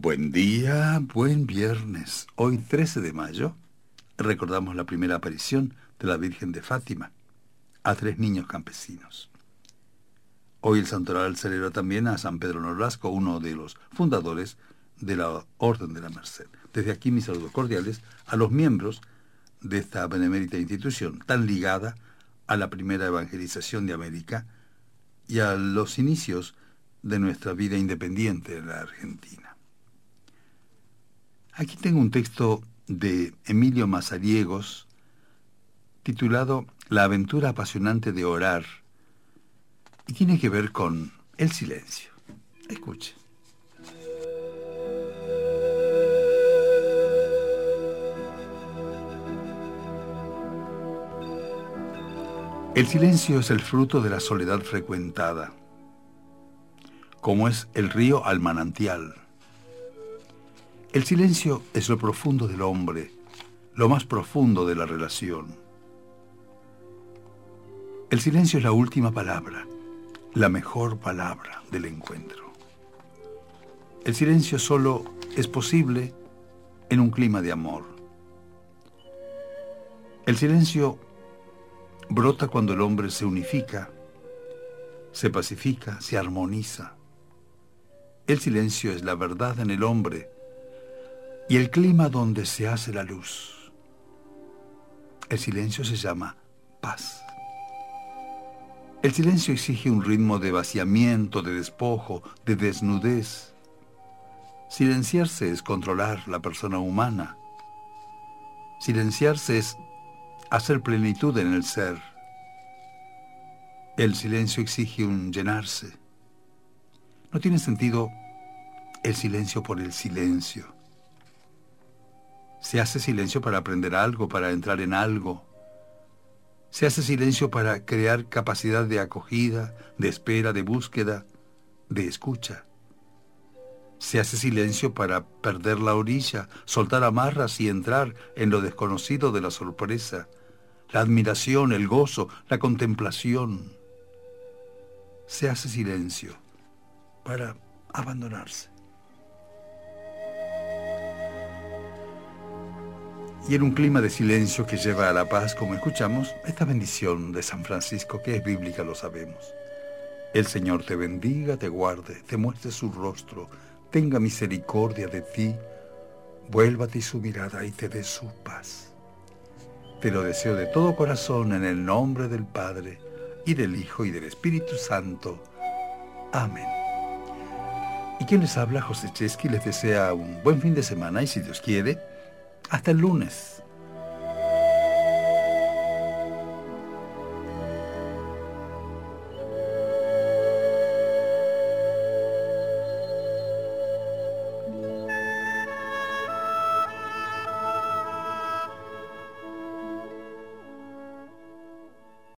Buen día, buen viernes. Hoy 13 de mayo recordamos la primera aparición de la Virgen de Fátima a 3 niños campesinos. Hoy el santoral celebra también a San Pedro Nolasco, uno de los fundadores de la Orden de la Merced. Desde aquí mis saludos cordiales a los miembros de esta benemérita institución tan ligada a la primera evangelización de América y a los inicios de nuestra vida independiente en la Argentina. Aquí tengo un texto de Emilio Mazariegos titulado La aventura apasionante de orar, y tiene que ver con el silencio. Escuche. El silencio es el fruto de la soledad frecuentada, como es el río al manantial. El silencio es lo profundo del hombre, lo más profundo de la relación. El silencio es la última palabra, la mejor palabra del encuentro. El silencio solo es posible en un clima de amor. El silencio brota cuando el hombre se unifica, se pacifica, se armoniza. El silencio es la verdad en el hombre y el clima donde se hace la luz. El silencio se llama paz. El silencio exige un ritmo de vaciamiento, de despojo, de desnudez. Silenciarse es controlar la persona humana. Silenciarse es hacer plenitud en el ser. El silencio exige un llenarse. No tiene sentido el silencio por el silencio. Se hace silencio para aprender algo, para entrar en algo. Se hace silencio para crear capacidad de acogida, de espera, de búsqueda, de escucha. Se hace silencio para perder la orilla, soltar amarras y entrar en lo desconocido de la sorpresa, la admiración, el gozo, la contemplación. Se hace silencio para abandonarse. Y en un clima de silencio que lleva a la paz, como escuchamos, esta bendición de San Francisco, que es bíblica, lo sabemos. El Señor te bendiga, te guarde, te muestre su rostro, tenga misericordia de ti, vuelva a ti su mirada y te dé su paz. Te lo deseo de todo corazón en el nombre del Padre, y del Hijo, y del Espíritu Santo. Amén. Y quien les habla, José Chesky, les desea un buen fin de semana y, si Dios quiere, hasta el lunes.